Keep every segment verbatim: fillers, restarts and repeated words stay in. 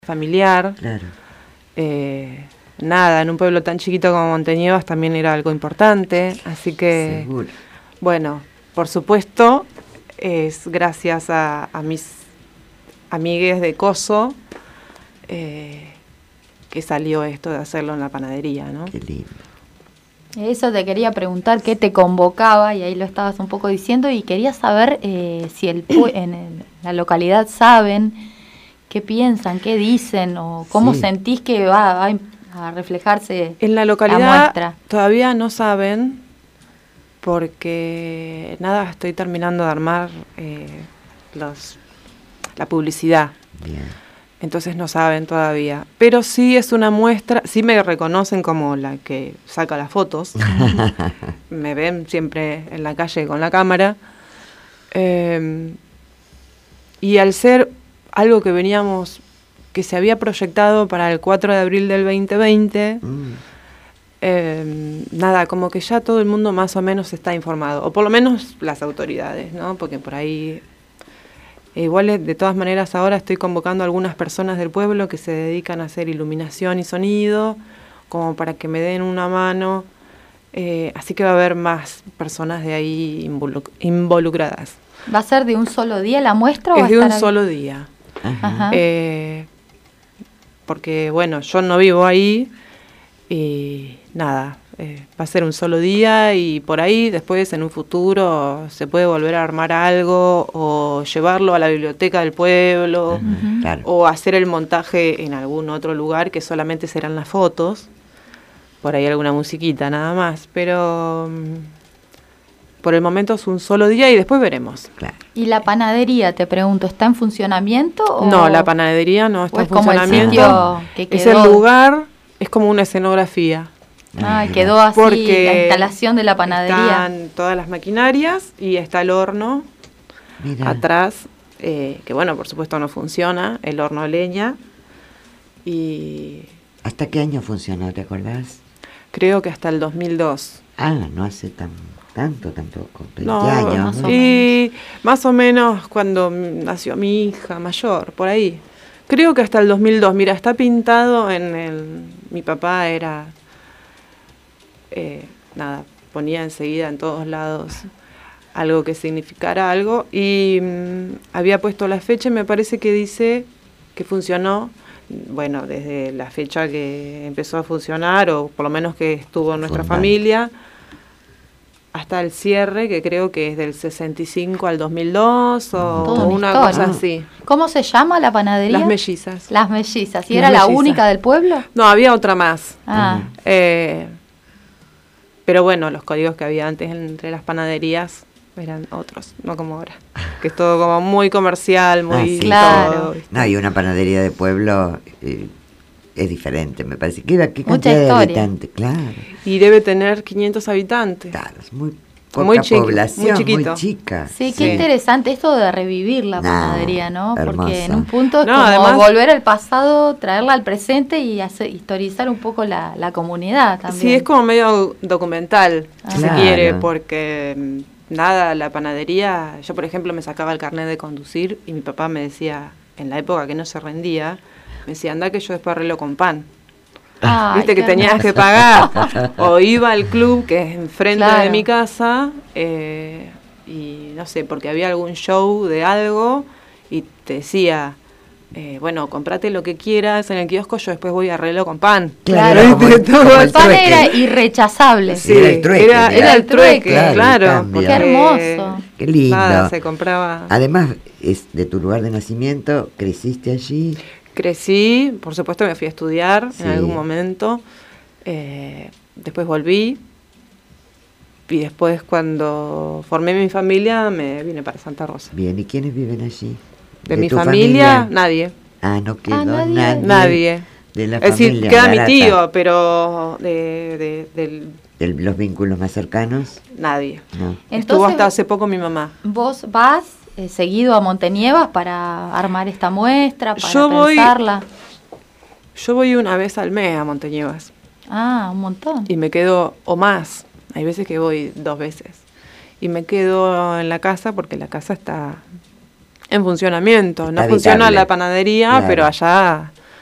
familiar. Claro. Eh, nada, en un pueblo tan chiquito como Monteñevas también era algo importante, así que, Seguro. bueno, por supuesto, es gracias a, a mis amigues de Coso eh, que salió esto de hacerlo en la panadería, ¿no? Qué lindo. Eso te quería preguntar, ¿qué te convocaba? Y ahí lo estabas un poco diciendo, y quería saber eh, si el pu- en el- la localidad saben qué piensan, qué dicen, o cómo Sí. sentís que va, va a reflejarse En la la localidad muestra. todavía no saben, porque nada, estoy terminando de armar eh, los, la publicidad. Bien. Entonces no saben todavía. Pero sí es una muestra, sí me reconocen como la que saca las fotos. Me ven siempre en la calle con la cámara. Eh, y al ser algo que veníamos, que se había proyectado para el cuatro de abril del veinte veinte, Mm. eh, nada, como que ya todo el mundo más o menos está informado. O por lo menos las autoridades, ¿no? Porque por ahí... E igual, de todas maneras, ahora estoy convocando a algunas personas del pueblo que se dedican a hacer iluminación y sonido, como para que me den una mano. Eh, así que va a haber más personas de ahí involu- involucradas. ¿Va a ser de un solo día la muestra o va Es a de un estar ahí? solo día. Ajá. Ajá. Eh, porque, bueno, yo no vivo ahí y nada, eh, va a ser un solo día y por ahí después en un futuro se puede volver a armar algo o llevarlo a la biblioteca del pueblo. Ajá, Ujú. claro. O hacer el montaje en algún otro lugar que solamente serán las fotos, por ahí alguna musiquita nada más, pero mm, por el momento es un solo día y después veremos. Claro. ¿Y la panadería, te pregunto, está en funcionamiento? O, No, la panadería no o está en es como el funcionamiento. sitio que Es quedó? el lugar, es como una escenografía. Ah, Mira. quedó así Porque la instalación de la panadería. Están todas las maquinarias y está el horno Mira. atrás, eh, que bueno, por supuesto no funciona, el horno a leña. Y ¿Hasta qué año funcionó, te acordás? creo que hasta el dos mil dos. Ah, no hace tan tanto tampoco, veinte No, años. más o muy- y más o menos cuando mm, nació mi hija mayor, por ahí. Creo que hasta el dos mil dos. Mira, está pintado en el... Mi papá era... eh, nada, ponía enseguida en todos lados algo que significara algo. Y mm, había puesto la fecha y me parece que dice que funcionó, bueno, desde la fecha que empezó a funcionar, o por lo menos que estuvo en nuestra Fundante. familia, hasta el cierre, que creo que es del sesenta y cinco al dos mil dos, o Toda una una historia. cosa así. ¿Cómo se llama la panadería? Las mellizas. Las mellizas. ¿Y Las era la mellizas. única del pueblo? No, había otra más. Ah, Ujú. Eh, pero bueno, los códigos que había antes entre las panaderías eran otros, no como ahora. Que es todo como muy comercial, muy... Ah, sí. Claro. todo, ¿viste? No, y una panadería de pueblo eh, es diferente, me parece. ¿Qué, qué Mucha cantidad de historia. habitantes? Claro, Y debe tener quinientos habitantes. claro, es muy poca Muy chiqui- muy población, muy, chiquito. chica. sí, qué Sí. interesante esto de revivir la No, panadería, ¿no? Porque en hermoso. un punto es No, como además- volver al pasado, traerla al presente y hacer, historizar un poco la, la comunidad también. Sí, es como medio documental, Ah. si se Claro. quiere, porque mm, nada, la panadería, yo por ejemplo me sacaba el carnet de conducir y mi papá me decía, en la época que no se rendía, me decía, anda que yo después arreglo con pan. Ay, Viste que qué tenías hermoso. que pagar. O iba al club que es enfrente Claro. de mi casa, eh, y no sé, porque había algún show de algo y te decía, eh, bueno, comprate lo que quieras en el kiosco, yo después voy a arreglo con pan. Claro, Claro, como el- Todo como el El pan trueque. era irrechazable. Sí, era el trueque, era, mira. era el trueque, Claro, claro. el cambio. porque, Qué hermoso. Qué lindo. Nada, se compraba. Además, es de tu lugar de nacimiento, creciste allí. Crecí, por supuesto me fui a estudiar Sí. en algún momento, eh, después volví y después cuando formé mi familia me vine para Santa Rosa. Bien, ¿y quiénes viven allí? De, mi tu familia, nadie, Ah, no quedó Ah, nadie. nadie. nadie. De la Es decir, familia queda Barata. mi tío, pero de, de- del ¿De los vínculos más cercanos? nadie. No. Estuvo Entonces, hasta hace poco mi mamá. ¿vos vas eh, seguido a Monteñevas para armar esta muestra, para Yo voy- pensarla? Yo voy una vez al mes a Monteñevas Ah, un montón. y me quedo, o más, hay veces que voy dos veces, y me quedo en la casa porque la casa está en funcionamiento. No Está funciona habitable. la panadería, Claro. pero allá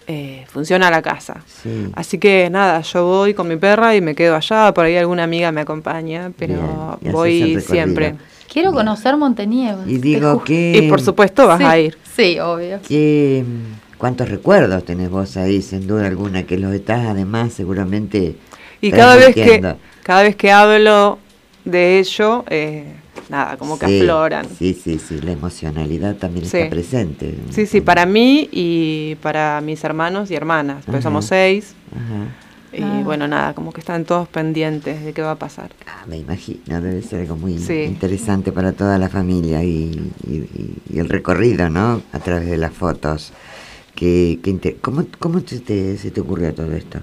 eh, funciona la casa. Sí. Así que nada, yo voy con mi perra y me quedo allá, por ahí alguna amiga me acompaña, pero Bien, y haces el voy recorrido. siempre. Quiero conocer Montenieves. Y te digo juro. que... Y por supuesto vas Sí, a ir. Sí, obvio. que, ¿cuántos recuerdos tenés vos ahí, sin duda alguna? Que los estás además seguramente Y cada vez que transmitiendo. cada vez que hablo de ello, eh, nada, como que Sí, afloran. Sí, sí, sí, la emocionalidad también Sí. está presente. Sí, sí, para mí y para mis hermanos y hermanas, pues Ajá. somos seis. Ajá. Y Ah. bueno, nada, como que están todos pendientes de qué va a pasar. Ah, me imagino, debe ser algo muy Sí. interesante para toda la familia y, y- y- y el recorrido, ¿no? A través de las fotos. Que, que inter- ¿Cómo, cómo se, te, se te ocurrió todo esto?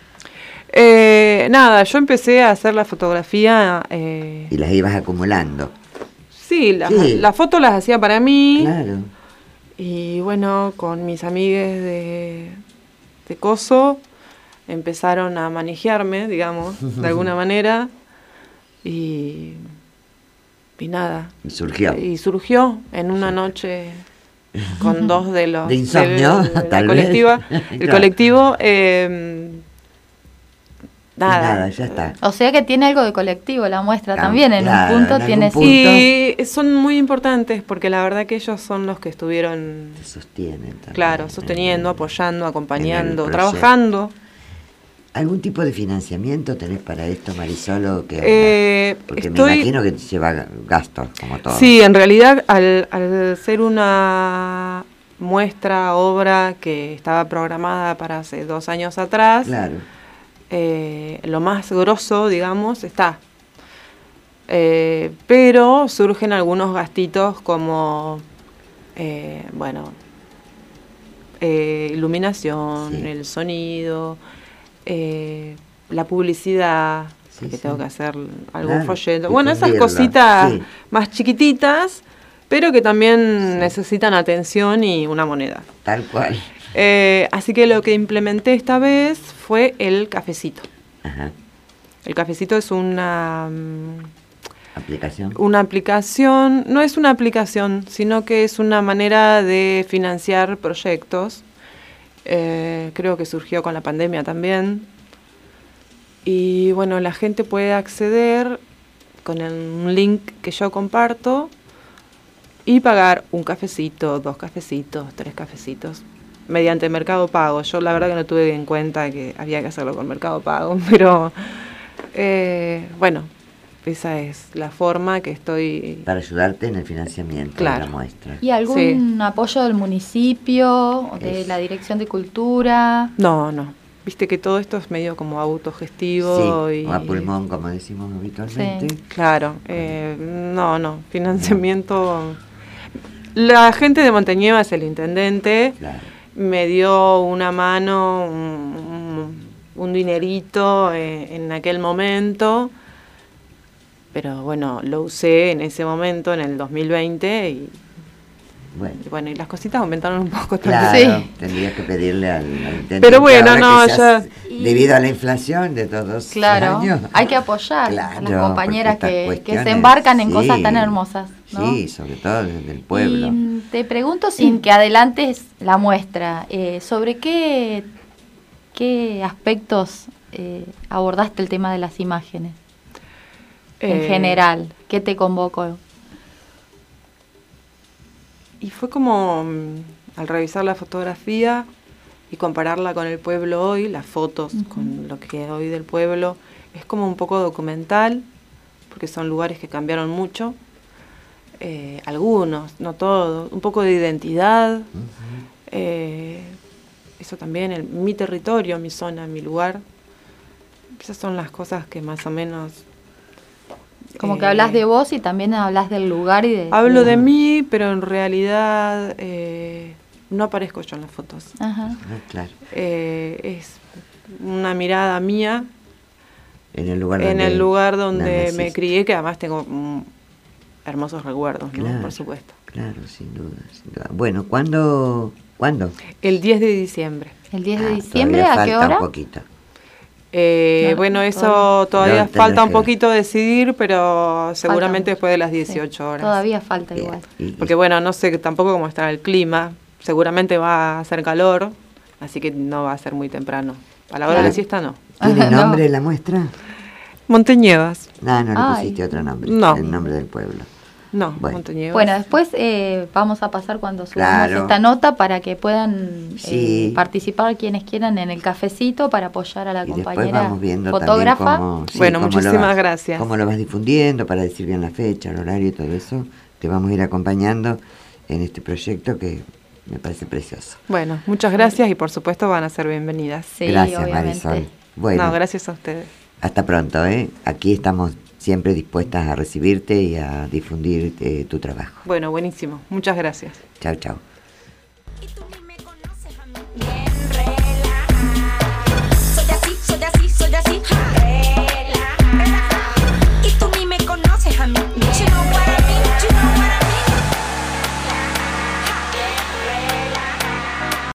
Eh, nada, yo empecé a hacer la fotografía. Eh, Y las ibas acumulando. sí, las Sí. las fotos las hacía para mí. Claro. Y bueno, con mis amigues de, de Coso empezaron a manejarme, digamos, de alguna manera. Y, y nada. Y surgió. Y surgió en una noche con dos de los De insomnio, de la tal vez. colectiva, el Claro. colectivo eh, nada. Nada, ya está. O sea que tiene algo de colectivo la muestra Claro, también, en claro, un punto en tiene... algún punto. Y son muy importantes porque la verdad que ellos son los que estuvieron, Te sostienen también. claro, en sosteniendo, el- apoyando, acompañando, proyecto. trabajando. ¿Algún tipo de financiamiento tenés para esto, Marisol? ¿O qué onda? Eh, Porque estoy- me imagino que te lleva gastos, como todo. Sí, en realidad al, al ser una muestra, obra que estaba programada para hace dos años atrás, Claro. eh, lo más grosso, digamos, está. Eh, pero surgen algunos gastitos como, eh, bueno, eh, iluminación, Sí. el sonido, eh, la publicidad, Sí, que sí. tengo que hacer algún Claro, folleto. Bueno, esas difundirlo, cositas sí. más chiquititas, pero que también necesitan atención y una moneda. Tal cual. Eh, así que lo que implementé esta vez fue el cafecito. Ajá. El cafecito es una, mm, Aplicación. una aplicación, no es una aplicación, sino que es una manera de financiar proyectos. Eh, creo que surgió con la pandemia también. Y bueno, la gente puede acceder con el, un link que yo comparto y pagar un cafecito, dos cafecitos, tres cafecitos, mediante Mercado Pago. Yo la verdad que no tuve en cuenta que había que hacerlo con Mercado Pago, pero eh, bueno, esa es la forma que estoy... Para ayudarte en el financiamiento Claro. de la muestra. ¿Y algún apoyo del municipio, o de Es- la Dirección de Cultura? No, no. Viste que todo esto es medio como autogestivo Sí, y... o a pulmón, como decimos habitualmente. Claro, eh, no, no, financiamiento... La gente de Montenieves, el intendente, Claro. me dio una mano, un, un- un dinerito eh, en aquel momento, pero bueno, lo usé en ese momento, en el dos mil veinte, y, Bueno. y bueno, y las cositas aumentaron un poco Claro, también. Sí. tendrías que pedirle al, al intendente Pero bueno, ahora no, que ya- debido a la inflación de todos Claro, los años. hay que apoyar a Claro, las compañeras porque que, estas que se cuestiones, embarcan en sí, cosas tan hermosas, ¿no? Sí, sobre todo desde el pueblo. Y mm, te pregunto, sin que adelantes la muestra, eh, ¿sobre qué, qué aspectos eh, abordaste el tema de las imágenes? En Eh, general, ¿qué te convocó? Y fue como, mm, al revisar la fotografía y compararla con el pueblo hoy, las fotos Ujú. con lo que hay hoy del pueblo, es como un poco documental, porque son lugares que cambiaron mucho, eh, algunos, no todos, un poco de identidad, Ujú. eh, eso también, el- mi territorio, mi zona, mi lugar. Esas son las cosas que más o menos... Como que eh, hablas de vos y también hablas del lugar y de... Hablo de mí, pero en realidad eh, no aparezco yo en las fotos. Ajá. Ah, claro. Eh, es una mirada mía En el lugar en donde el lugar donde naciste. me crié, que además tengo mm, hermosos recuerdos, ¿no? Claro. Por supuesto. Claro, sin duda, sin duda. Bueno, ¿cuándo? ¿Cuándo? El diez de diciembre. El diez Ah, de diciembre, todavía ¿a qué falta hora? un poquito. Eh, No, bueno, eso todavía- todavía No, tendrás falta un que- poquito decidir, pero seguramente mucho. después de las Sí, dieciocho horas. Todavía falta Bien. igual. Y- y- Porque bueno, no sé tampoco cómo estará el clima. Seguramente va a hacer calor, así que no va a ser muy temprano. A la hora Claro. de la siesta no. ¿Tiene No. nombre la muestra? Monteñevas. No, no le Ay. pusiste otro nombre. No. El nombre del pueblo. No, Bueno. Monteñevas. Bueno, después eh, vamos a pasar cuando subamos Claro. esta nota para que puedan Sí. eh, participar quienes quieran en el cafecito para apoyar a la Y después compañera vamos viendo fotógrafa. también cómo, sí, Bueno, cómo lo muchísimas vas- gracias. Cómo lo vas difundiendo para decir bien la fecha, el horario y todo eso. Te vamos a ir acompañando en este proyecto que me parece precioso. Bueno, muchas gracias y por supuesto van a ser bienvenidas. Sí, Gracias, obviamente. Marisol. Bueno, No, gracias a ustedes. hasta pronto, ¿eh? Aquí estamos siempre dispuestas a recibirte y a difundir eh, tu trabajo. Bueno, buenísimo. Muchas gracias. Chao, chao. Y tú